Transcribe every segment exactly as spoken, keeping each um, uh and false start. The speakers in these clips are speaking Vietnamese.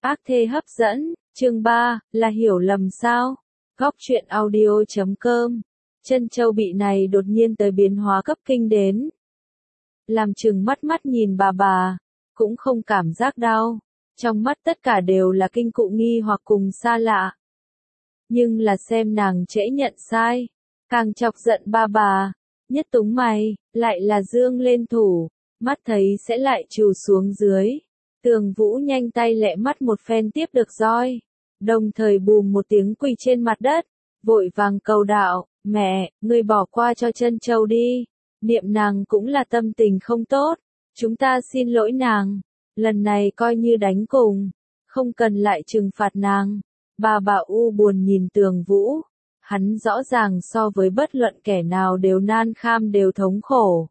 Ác thê hấp dẫn, chương ba, là hiểu lầm sao? Góc truyện audio chấm com. Chân châu bị này đột nhiên tới biến hóa cấp kinh đến. Làm chừng mắt mắt nhìn bà bà, cũng không cảm giác đau. Trong mắt tất cả đều là kinh cụ nghi hoặc cùng xa lạ. Nhưng là xem nàng trễ nhận sai, càng chọc giận ba bà, nhất túng mày, lại là dương lên thủ, mắt thấy sẽ lại trù xuống dưới. Tường Vũ nhanh tay lẹ mắt một phen tiếp được roi, đồng thời bùm một tiếng quỳ trên mặt đất, vội vàng cầu đạo, mẹ, ngươi bỏ qua cho chân châu đi, niệm nàng cũng là tâm tình không tốt, chúng ta xin lỗi nàng, lần này coi như đánh cùng, không cần lại trừng phạt nàng. Bà bà u buồn nhìn Tường Vũ, hắn rõ ràng so với bất luận kẻ nào đều nan kham đều thống khổ.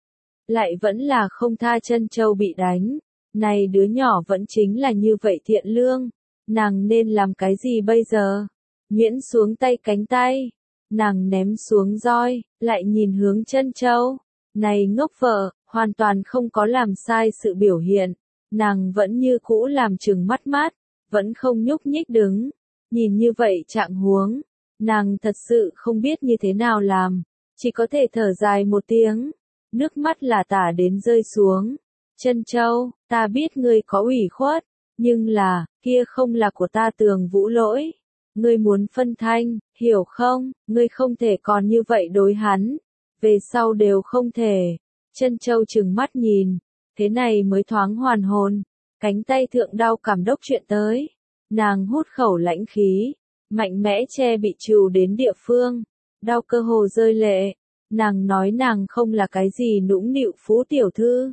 Lại vẫn là không tha chân châu bị đánh. Này đứa nhỏ vẫn chính là như vậy thiện lương, nàng nên làm cái gì bây giờ? Miễn xuống tay cánh tay, nàng ném xuống roi, lại nhìn hướng chân châu. Này ngốc vợ, hoàn toàn không có làm sai sự biểu hiện, nàng vẫn như cũ làm chừng mắt mắt, vẫn không nhúc nhích đứng. Nhìn như vậy trạng huống, nàng thật sự không biết như thế nào làm, chỉ có thể thở dài một tiếng, nước mắt là tả đến rơi xuống. Chân châu, ta biết ngươi có ủy khuất, nhưng là, kia không là của ta Tường Vũ lỗi. Ngươi muốn phân thanh, hiểu không, ngươi không thể còn như vậy đối hắn, về sau đều không thể. Chân châu trừng mắt nhìn, thế này mới thoáng hoàn hồn, cánh tay thượng đau cảm đốc chuyện tới. Nàng hút khẩu lãnh khí, mạnh mẽ che bị trù đến địa phương, đau cơ hồ rơi lệ. Nàng nói nàng không là cái gì nũng nịu phú tiểu thư.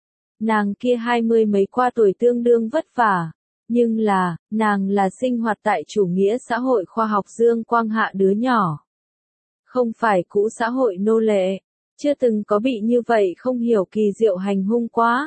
Nàng kia hai mươi mấy qua tuổi tương đương vất vả, nhưng là, nàng là sinh hoạt tại chủ nghĩa xã hội khoa học dương quang hạ đứa nhỏ. Không phải cũ xã hội nô lệ, chưa từng có bị như vậy không hiểu kỳ diệu hành hung quá.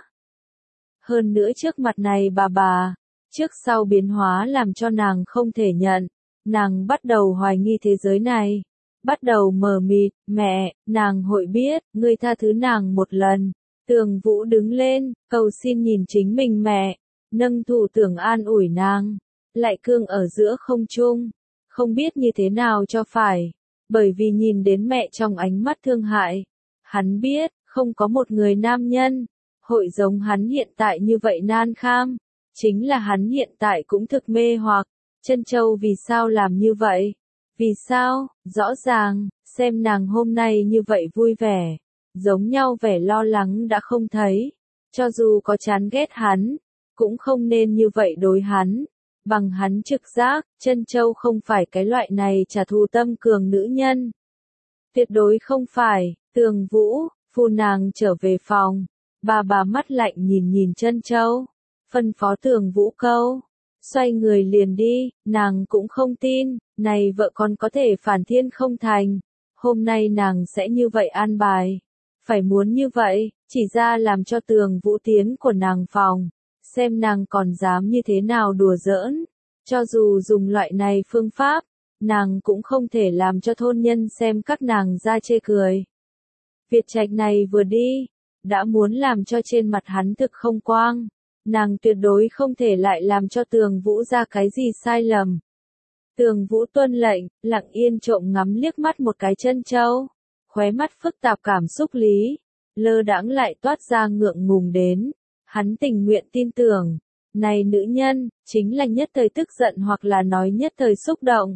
Hơn nữa trước mặt này bà bà, trước sau biến hóa làm cho nàng không thể nhận, nàng bắt đầu hoài nghi thế giới này, bắt đầu mờ mịt, mẹ, nàng hội biết, ngươi tha thứ nàng một lần. Tường Vũ đứng lên, cầu xin nhìn chính mình mẹ, nâng thủ tưởng an ủi nàng, lại cương ở giữa không trung, không biết như thế nào cho phải, bởi vì nhìn đến mẹ trong ánh mắt thương hại, hắn biết, không có một người nam nhân, hội giống hắn hiện tại như vậy nan kham, chính là hắn hiện tại cũng thực mê hoặc, chân châu vì sao làm như vậy, vì sao, rõ ràng, xem nàng hôm nay như vậy vui vẻ. Giống nhau vẻ lo lắng đã không thấy, cho dù có chán ghét hắn, cũng không nên như vậy đối hắn, bằng hắn trực giác, chân châu không phải cái loại này trả thù tâm cường nữ nhân. Tuyệt đối không phải, Tường Vũ, phù nàng trở về phòng, bà bà mắt lạnh nhìn nhìn chân châu, phân phó Tường Vũ câu, xoay người liền đi, nàng cũng không tin, này vợ con có thể phản thiên không thành, hôm nay nàng sẽ như vậy an bài. Phải muốn như vậy, chỉ ra làm cho Tường Vũ tiến của nàng phòng, xem nàng còn dám như thế nào đùa giỡn. Cho dù dùng loại này phương pháp, nàng cũng không thể làm cho thôn nhân xem các nàng ra chê cười. Việt Trạch này vừa đi, đã muốn làm cho trên mặt hắn thực không quang, nàng tuyệt đối không thể lại làm cho Tường Vũ ra cái gì sai lầm. Tường Vũ tuân lệnh, lặng yên trộm ngắm liếc mắt một cái chân châu. Khóe mắt phức tạp cảm xúc lý, lơ đãng lại toát ra ngượng ngùng đến, hắn tình nguyện tin tưởng, này nữ nhân, chính là nhất thời tức giận hoặc là nói nhất thời xúc động.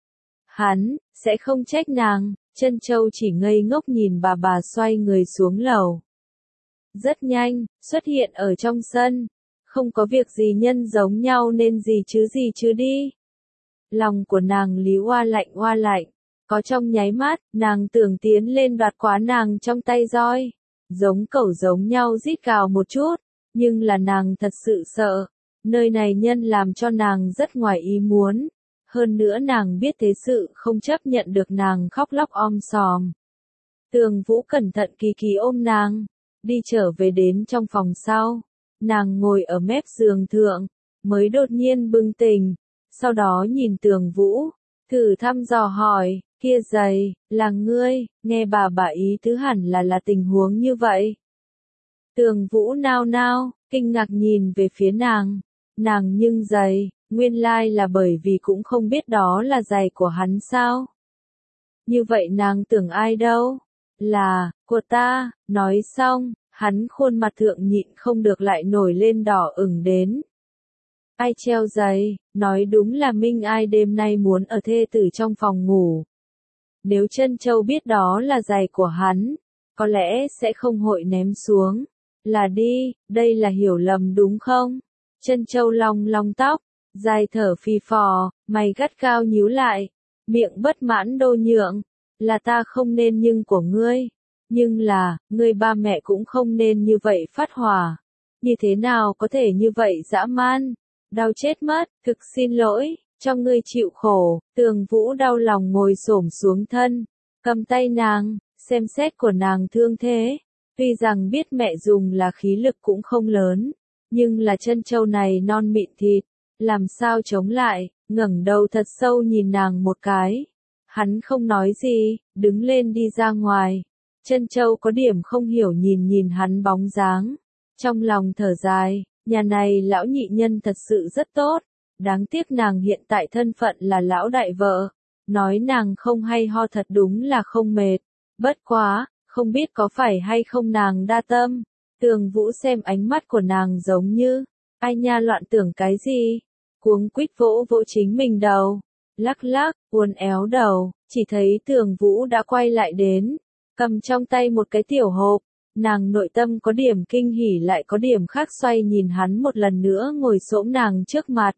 Hắn, sẽ không trách nàng, chân châu chỉ ngây ngốc nhìn bà bà xoay người xuống lầu. Rất nhanh, xuất hiện ở trong sân, không có việc gì nhân giống nhau nên gì chứ gì chứ đi. Lòng của nàng lý oa lạnh oa lạnh. Có trong nháy mắt, nàng tưởng tiến lên đoạt quá nàng trong tay roi, giống cẩu giống nhau rít gào một chút, nhưng là nàng thật sự sợ, nơi này nhân làm cho nàng rất ngoài ý muốn, hơn nữa nàng biết thế sự không chấp nhận được nàng khóc lóc om sòm. Tường Vũ cẩn thận kỳ kỳ ôm nàng, đi trở về đến trong phòng sau, nàng ngồi ở mép giường thượng, mới đột nhiên bừng tỉnh, sau đó nhìn Tường Vũ, thử thăm dò hỏi. Kia giày, là ngươi, nghe bà bà ý tứ hẳn là là tình huống như vậy. Tường Vũ nao nao, kinh ngạc nhìn về phía nàng, Nàng nhưng giày, nguyên lai là bởi vì cũng không biết đó là giày của hắn sao. Như vậy nàng tưởng ai đâu? Là, của ta, nói xong, hắn khuôn mặt thượng nhịn không được lại nổi lên đỏ ửng đến. Ai treo giày, nói đúng là Minh Ai đêm nay muốn ở thê tử trong phòng ngủ. Nếu Trân Châu biết đó là giày của hắn, có lẽ sẽ không hội ném xuống. Là đi, đây là hiểu lầm đúng không? Trân Châu long long tóc, dài thở phì phò, mày gắt cao nhíu lại, miệng bất mãn đô nhượng, là ta không nên nhưng của ngươi, nhưng là, ngươi ba mẹ cũng không nên như vậy phát hỏa, như thế nào có thể như vậy dã man, đau chết mất, thực xin lỗi, cho ngươi chịu khổ, Tường Vũ đau lòng ngồi xổm xuống thân, cầm tay nàng, xem xét của nàng thương thế, tuy rằng biết mẹ dùng là khí lực cũng không lớn, nhưng là Trân Châu này non mịn thịt, làm sao chống lại, ngẩng đầu thật sâu nhìn nàng một cái. Hắn không nói gì, đứng lên đi ra ngoài. Trân Châu có điểm không hiểu nhìn nhìn hắn bóng dáng. Trong lòng thở dài, nhà này lão nhị nhân thật sự rất tốt. Đáng tiếc nàng hiện tại thân phận là lão đại vợ. Nói nàng không hay ho thật đúng là không mệt. Bất quá, không biết có phải hay không nàng đa tâm. Tường Vũ xem ánh mắt của nàng giống như, ai nha loạn tưởng cái gì. Cuống quýt vỗ vỗ chính mình đầu. Lắc lắc, uốn éo đầu, chỉ thấy Tường Vũ đã quay lại đến, cầm trong tay một cái tiểu hộp, nàng nội tâm có điểm kinh hỉ lại có điểm khác xoay nhìn hắn một lần nữa ngồi xổm nàng trước mặt.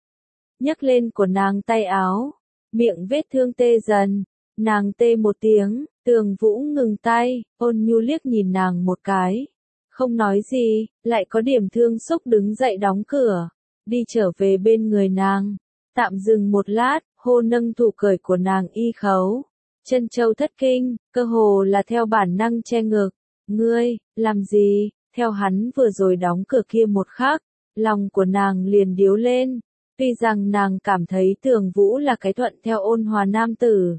Nhấc lên của nàng tay áo, miệng vết thương tê dần, nàng tê một tiếng, Tường Vũ ngừng tay, ôn nhu liếc nhìn nàng một cái, không nói gì, lại có điểm thương xúc đứng dậy đóng cửa, đi trở về bên người nàng. Tạm dừng một lát, hô nâng thủ cởi của nàng y khấu. Trân Châu thất kinh, cơ hồ là theo bản năng che ngực. Ngươi, làm gì? Theo hắn vừa rồi đóng cửa kia một khắc, lòng của nàng liền điếu lên. Tuy rằng nàng cảm thấy Tường Vũ là cái thuận theo ôn hòa nam tử.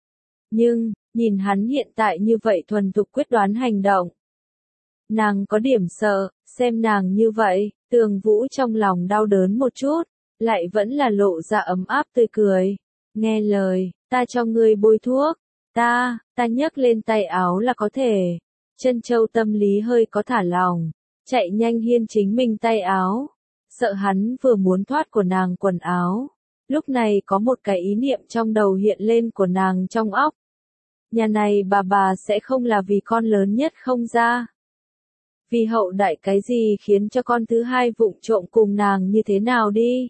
Nhưng, nhìn hắn hiện tại như vậy thuần thục quyết đoán hành động. Nàng có điểm sợ, xem nàng như vậy, Tường Vũ trong lòng đau đớn một chút. Lại vẫn là lộ ra ấm áp tươi cười. Nghe lời, ta cho ngươi bôi thuốc. Ta, ta nhấc lên tay áo là có thể. Trân Châu tâm lý hơi có thả lòng. Chạy nhanh hiên chính mình tay áo. Sợ hắn vừa muốn thoát của nàng quần áo. Lúc này có một cái ý niệm trong đầu hiện lên của nàng trong óc. Nhà này bà bà sẽ không là vì con lớn nhất không ra. Vì hậu đại cái gì khiến cho con thứ hai vụng trộm cùng nàng như thế nào đi.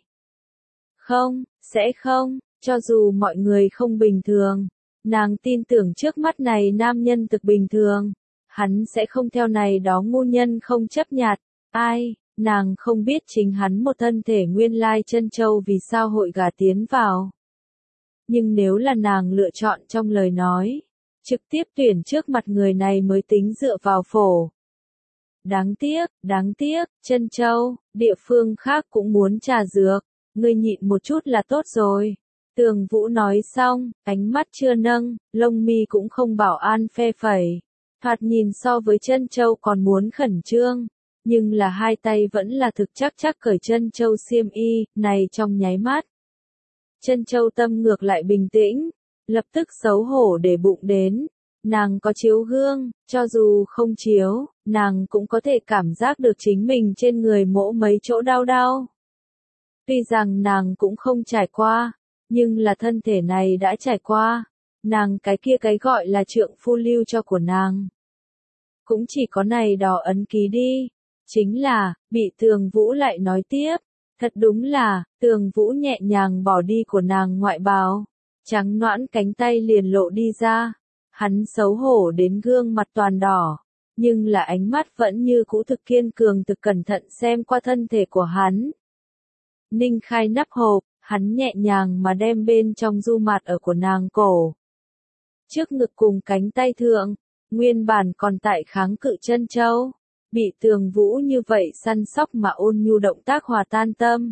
Không, sẽ không, cho dù mọi người không bình thường, nàng tin tưởng trước mắt này nam nhân thực bình thường, hắn sẽ không theo này đó ngu nhân không chấp nhặt, ai, nàng không biết chính hắn một thân thể nguyên lai Trân Châu vì sao hội gả tiến vào. Nhưng nếu là nàng lựa chọn trong lời nói, trực tiếp tuyển trước mặt người này mới tính dựa vào phổ. Đáng tiếc, đáng tiếc, Trân Châu, địa phương khác cũng muốn trà dược. Ngươi nhịn một chút là tốt rồi. Tường Vũ nói xong, ánh mắt chưa nâng, lông mi cũng không bảo an phe phẩy. Thoạt nhìn so với Trân Châu còn muốn khẩn trương. Nhưng là hai tay vẫn là thực chắc chắc cởi Trân Châu xiêm y, này trong nháy mắt. Trân Châu tâm ngược lại bình tĩnh, lập tức xấu hổ để bụng đến. Nàng có chiếu gương, cho dù không chiếu, nàng cũng có thể cảm giác được chính mình trên người mỗ mấy chỗ đau đau. Tuy rằng nàng cũng không trải qua, nhưng là thân thể này đã trải qua, nàng cái kia cái gọi là trượng phu lưu cho của nàng. Cũng chỉ có này đó ấn ký đi, chính là, bị Tường Vũ lại nói tiếp, thật đúng là, Tường Vũ nhẹ nhàng bỏ đi của nàng ngoại bào, trắng nõn cánh tay liền lộ đi ra, hắn xấu hổ đến gương mặt toàn đỏ, nhưng là ánh mắt vẫn như cũ thực kiên cường thực cẩn thận xem qua thân thể của hắn. Ninh khai nắp hộp, hắn nhẹ nhàng mà đem bên trong du mặt ở của nàng cổ. Trước ngực cùng cánh tay thượng, nguyên bản còn tại kháng cự Trân Châu, bị Tường Vũ như vậy săn sóc mà ôn nhu động tác hòa tan tâm.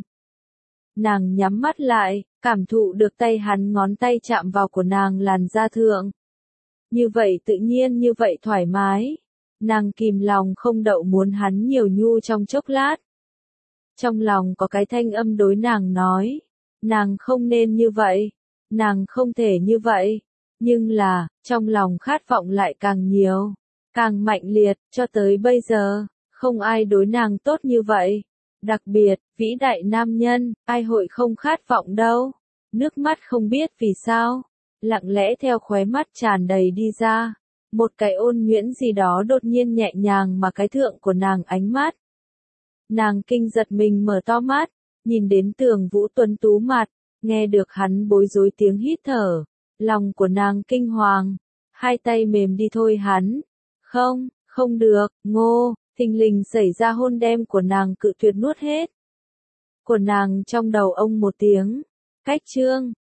Nàng nhắm mắt lại, cảm thụ được tay hắn ngón tay chạm vào của nàng làn da thượng. Như vậy tự nhiên như vậy thoải mái, nàng kìm lòng không đậu muốn hắn nhiều nhu trong chốc lát. Trong lòng có cái thanh âm đối nàng nói, nàng không nên như vậy, nàng không thể như vậy, nhưng là, trong lòng khát vọng lại càng nhiều, càng mạnh liệt, cho tới bây giờ, không ai đối nàng tốt như vậy. Đặc biệt, vĩ đại nam nhân, ai hội không khát vọng đâu. Nước mắt không biết vì sao, lặng lẽ theo khóe mắt tràn đầy đi ra. Một cái ôn nhuyễn gì đó đột nhiên nhẹ nhàng mà cái thượng của nàng ánh mắt. Nàng kinh giật mình mở to mắt, nhìn đến Tường Vũ tuấn tú mặt, nghe được hắn bối rối tiếng hít thở. Lòng của nàng kinh hoàng, hai tay mềm đi thôi hắn. Không, không được, ngô, thình lình xảy ra hôn đem của nàng cự tuyệt nuốt hết. Của nàng trong đầu ông một tiếng, cách chương.